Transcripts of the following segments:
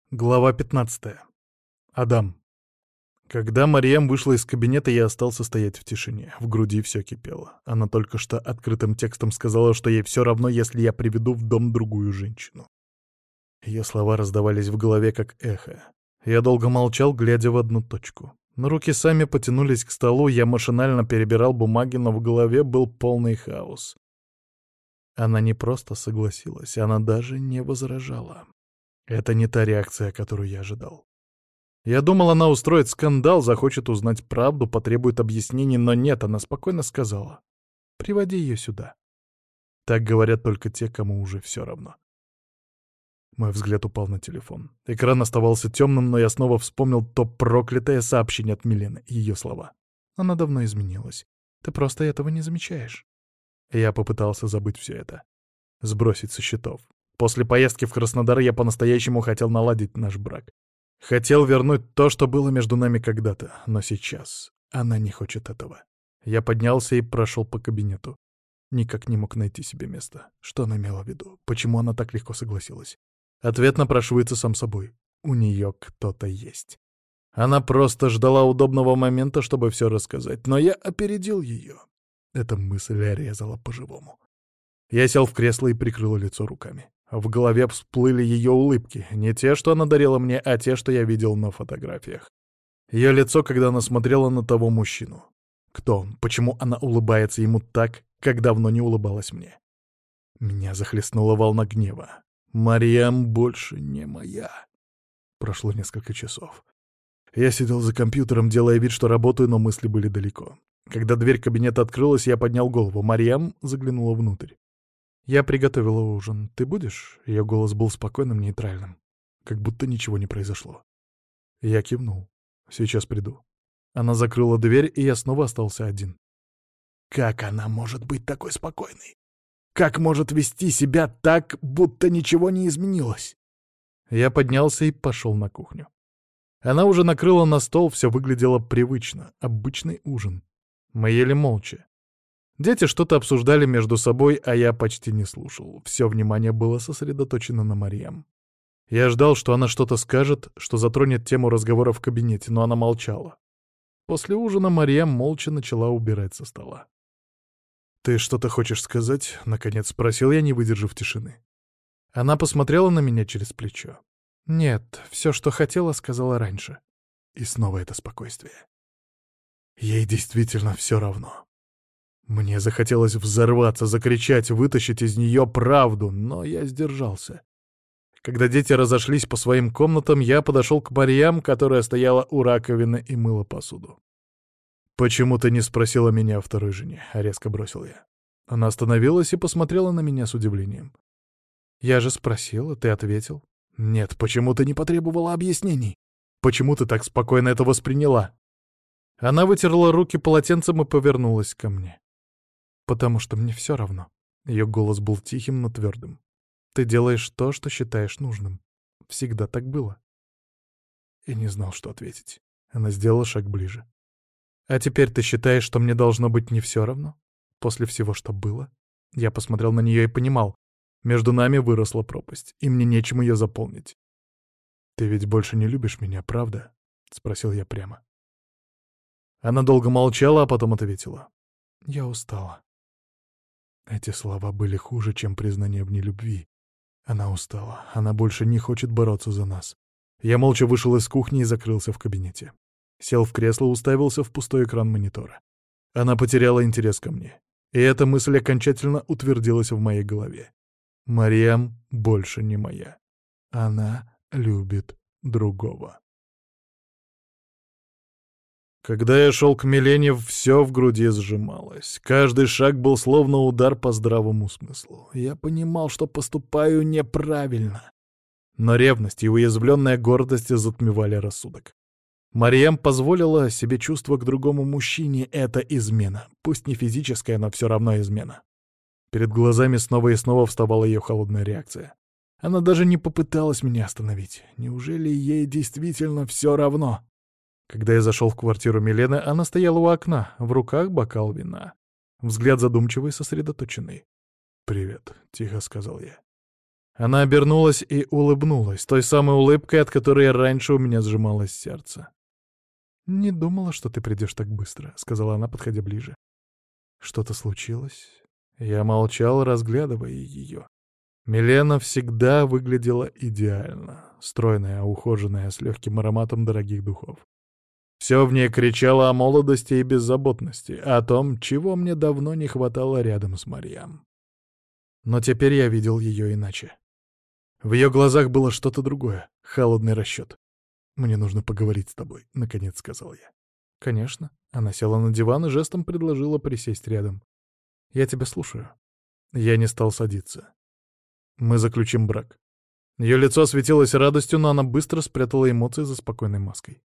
Глава 15. Адам. Когда Марьям вышла из кабинета, я остался стоять в тишине. В груди все кипело. Она только что открытым текстом сказала, что ей все равно, если я приведу в дом другую женщину. Ее слова раздавались в голове, как эхо. Я долго молчал, глядя в одну точку. Но руки сами потянулись к столу, я машинально перебирал бумаги, но в голове был полный хаос. Она не просто согласилась, она даже не возражала. Это не та реакция, которую я ожидал. Я думал, она устроит скандал, захочет узнать правду, потребует объяснений, но нет, она спокойно сказала: «Приводи ее сюда». Так говорят только те, кому уже все равно. Мой взгляд упал на телефон. Экран оставался темным, но я снова вспомнил то проклятое сообщение от Милены, ее слова. Она давно изменилась. Ты просто этого не замечаешь. Я попытался забыть все это. Сбросить со счетов. После поездки в Краснодар я по-настоящему хотел наладить наш брак. Хотел вернуть то, что было между нами когда-то, но сейчас она не хочет этого. Я поднялся и прошел по кабинету. Никак не мог найти себе места. Что она имела в виду? Почему она так легко согласилась? Ответ напрашивается сам собой. У нее кто-то есть. Она просто ждала удобного момента, чтобы все рассказать, но я опередил ее. Эта мысль резала по-живому. Я сел в кресло и прикрыл лицо руками. В голове всплыли ее улыбки. Не те, что она дарила мне, а те, что я видел на фотографиях. Ее лицо, когда она смотрела на того мужчину. Кто он? Почему она улыбается ему так, как давно не улыбалась мне? Меня захлестнула волна гнева. Марьям больше не моя. Прошло несколько часов. Я сидел за компьютером, делая вид, что работаю, но мысли были далеко. Когда дверь кабинета открылась, я поднял голову. Марьям заглянула внутрь. «Я приготовила ужин. Ты будешь?» Ее голос был спокойным, нейтральным. Как будто ничего не произошло. Я кивнул. «Сейчас приду». Она закрыла дверь, и я снова остался один. Как она может быть такой спокойной? Как может вести себя так, будто ничего не изменилось? Я поднялся и пошел на кухню. Она уже накрыла на стол, все выглядело привычно. Обычный ужин. Мы ели молча. Дети что-то обсуждали между собой, а я почти не слушал. Все внимание было сосредоточено на Марьям. Я ждал, что она что-то скажет, что затронет тему разговора в кабинете, но она молчала. После ужина Марьям молча начала убирать со стола. «Ты что-то хочешь сказать?» — наконец спросил я, не выдержав тишины. Она посмотрела на меня через плечо. «Нет, все, что хотела, сказала раньше». И снова это спокойствие. Ей действительно все равно. Мне захотелось взорваться, закричать, вытащить из нее правду, но я сдержался. Когда дети разошлись по своим комнатам, я подошел к Марьям, которая стояла у раковины и мыла посуду. «Почему ты не спросила меня о второй жене?» — резко бросил я. Она остановилась и посмотрела на меня с удивлением. «Я же спросила, ты ответил». «Нет, почему ты не потребовала объяснений? Почему ты так спокойно это восприняла?» Она вытерла руки полотенцем и повернулась ко мне. «Потому что мне все равно». Ее голос был тихим, но твердым. «Ты делаешь то, что считаешь нужным. Всегда так было». И не знал, что ответить. Она сделала шаг ближе. «А теперь ты считаешь, что мне должно быть не все равно? После всего, что было?» Я посмотрел на нее и понимал. Между нами выросла пропасть, и мне нечем ее заполнить. «Ты ведь больше не любишь меня, правда?» — спросил я прямо. Она долго молчала, а потом ответила. «Я устала». Эти слова были хуже, чем признание в нелюбви. Она устала. Она больше не хочет бороться за нас. Я молча вышел из кухни и закрылся в кабинете. Сел в кресло, уставился в пустой экран монитора. Она потеряла интерес ко мне. И эта мысль окончательно утвердилась в моей голове. Марьям больше не моя. Она любит другого. Когда я шел к Милене, все в груди сжималось. Каждый шаг был словно удар по здравому смыслу. Я понимал, что поступаю неправильно. Но ревность и уязвленная гордость затмевали рассудок. Марьям позволила себе чувство к другому мужчине. Это измена. Пусть не физическая, но все равно измена. Перед глазами снова и снова вставала ее холодная реакция. Она даже не попыталась меня остановить. Неужели ей действительно все равно? Когда я зашел в квартиру Милены, она стояла у окна, в руках бокал вина. Взгляд задумчивый, сосредоточенный. «Привет», — тихо сказал я. Она обернулась и улыбнулась, той самой улыбкой, от которой раньше у меня сжималось сердце. «Не думала, что ты придешь так быстро», — сказала она, подходя ближе. «Что-то случилось?» Я молчал, разглядывая ее. Милена всегда выглядела идеально, стройная, ухоженная, с легким ароматом дорогих духов. Все в ней кричало о молодости и беззаботности, о том, чего мне давно не хватало рядом с Марьям. Но теперь я видел ее иначе. В ее глазах было что-то другое, холодный расчет. «Мне нужно поговорить с тобой», — наконец сказал я. «Конечно». Она села на диван и жестом предложила присесть рядом. «Я тебя слушаю». Я не стал садиться. «Мы заключим брак». Ее лицо светилось радостью, но она быстро спрятала эмоции за спокойной маской.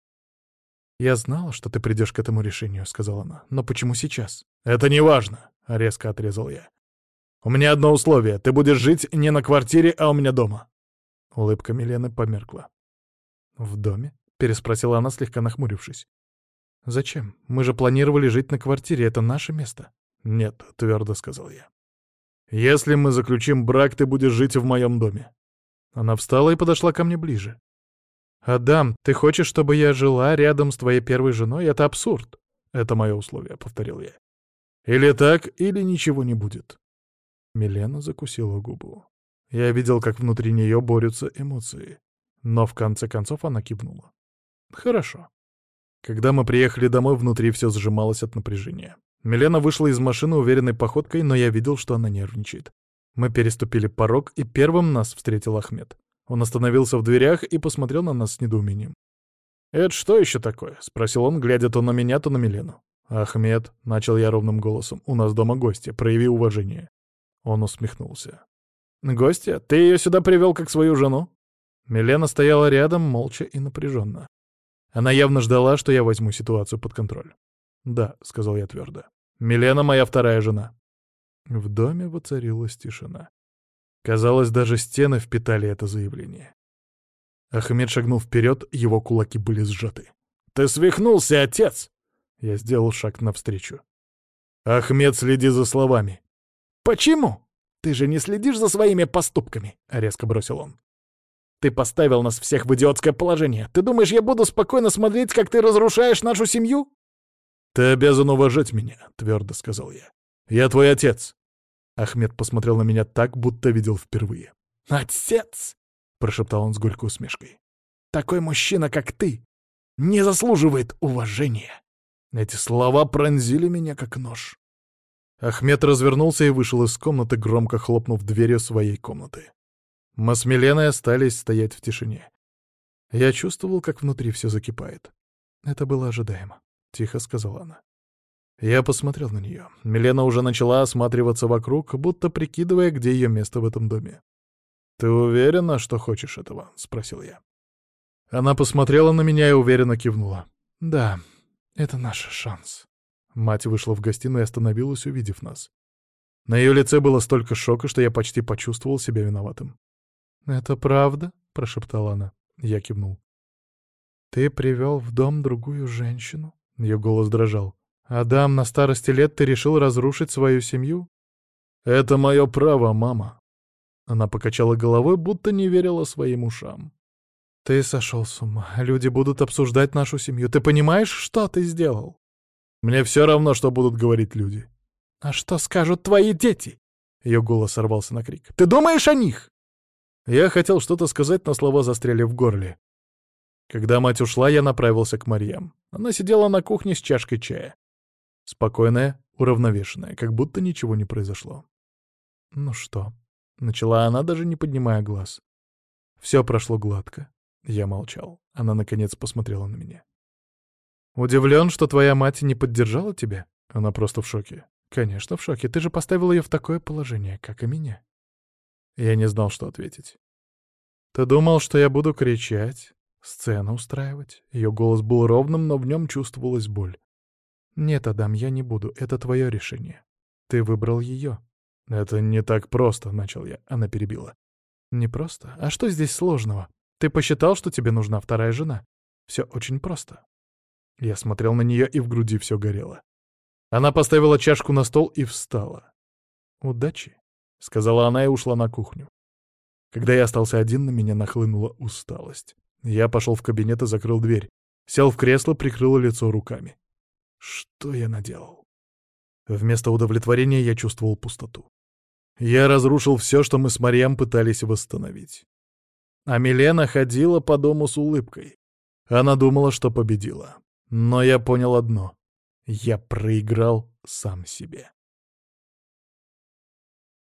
«Я знала, что ты придешь к этому решению», — сказала она. «Но почему сейчас?» «Это не важно», — резко отрезал я. «У меня одно условие. Ты будешь жить не на квартире, а у меня дома». Улыбка Милены померкла. «В доме?» — переспросила она, слегка нахмурившись. «Зачем? Мы же планировали жить на квартире, это наше место». «Нет», — твердо сказал я. «Если мы заключим брак, ты будешь жить в моем доме». Она встала и подошла ко мне ближе. «Адам, ты хочешь, чтобы я жила рядом с твоей первой женой? Это абсурд». «Это мое условие», — повторил я. «Или так, или ничего не будет». Милена закусила губу. Я видел, как внутри нее борются эмоции. Но в конце концов она кивнула. «Хорошо». Когда мы приехали домой, внутри все сжималось от напряжения. Милена вышла из машины уверенной походкой, но я видел, что она нервничает. Мы переступили порог, и первым нас встретил Ахмед. Он остановился в дверях и посмотрел на нас с недоумением. «Это что еще такое?» — спросил он, глядя то на меня, то на Милену. «Ахмед», — начал я ровным голосом, — «у нас дома гости, прояви уважение». Он усмехнулся. «Гостья? Ты ее сюда привел как свою жену?» Милена стояла рядом, молча и напряженно. Она явно ждала, что я возьму ситуацию под контроль. «Да», — сказал я твердо. «Милена моя вторая жена». В доме воцарилась тишина. Казалось, даже стены впитали это заявление. Ахмед шагнул вперед, его кулаки были сжаты. «Ты свихнулся, отец!» Я сделал шаг навстречу. «Ахмед, следи за словами». «Почему? Ты же не следишь за своими поступками», — резко бросил он. «Ты поставил нас всех в идиотское положение. Ты думаешь, я буду спокойно смотреть, как ты разрушаешь нашу семью?» «Ты обязан уважать меня», — твердо сказал я. «Я твой отец». Ахмед посмотрел на меня так, будто видел впервые. «Отец!» — прошептал он с горькой усмешкой. «Такой мужчина, как ты, не заслуживает уважения». Эти слова пронзили меня, как нож. Ахмед развернулся и вышел из комнаты, громко хлопнув дверью своей комнаты. Мы с Миленой остались стоять в тишине. Я чувствовал, как внутри все закипает. «Это было ожидаемо», — тихо сказала она. Я посмотрел на нее. Милена уже начала осматриваться вокруг, будто прикидывая, где ее место в этом доме. «Ты уверена, что хочешь этого?» — спросил я. Она посмотрела на меня и уверенно кивнула. «Да, это наш шанс». Мать вышла в гостиную и остановилась, увидев нас. На ее лице было столько шока, что я почти почувствовал себя виноватым. «Это правда?» — прошептала она. Я кивнул. «Ты привел в дом другую женщину?» Ее голос дрожал. «Адам, на старости лет ты решил разрушить свою семью?» «Это мое право, мама». Она покачала головой, будто не верила своим ушам. «Ты сошел с ума. Люди будут обсуждать нашу семью. Ты понимаешь, что ты сделал?» «Мне все равно, что будут говорить люди». «А что скажут твои дети?» Ее голос сорвался на крик. «Ты думаешь о них?» Я хотел что-то сказать, но слова застряли в горле. Когда мать ушла, я направился к Марьям. Она сидела на кухне с чашкой чая. Спокойная, уравновешенная, как будто ничего не произошло. «Ну что?» — начала она, даже не поднимая глаз. «Все прошло гладко». Я молчал. Она, наконец, посмотрела на меня. «Удивлен, что твоя мать не поддержала тебя?» Она просто в шоке. «Конечно, в шоке. Ты же поставил ее в такое положение, как и меня». Я не знал, что ответить. «Ты думал, что я буду кричать, сцену устраивать?» Ее голос был ровным, но в нем чувствовалась боль. «Нет, Адам, я не буду. Это твое решение. Ты выбрал ее». «Это не так просто», — начал я. Она перебила. «Не просто? А что здесь сложного? Ты посчитал, что тебе нужна вторая жена? Все очень просто». Я смотрел на нее, и в груди все горело. Она поставила чашку на стол и встала. «Удачи», — сказала она и ушла на кухню. Когда я остался один, на меня нахлынула усталость. Я пошел в кабинет и закрыл дверь. Сел в кресло, прикрыл лицо руками. Что я наделал? Вместо удовлетворения я чувствовал пустоту. Я разрушил все, что мы с Марьям пытались восстановить. А Милена ходила по дому с улыбкой. Она думала, что победила. Но я понял одно. Я проиграл сам себе.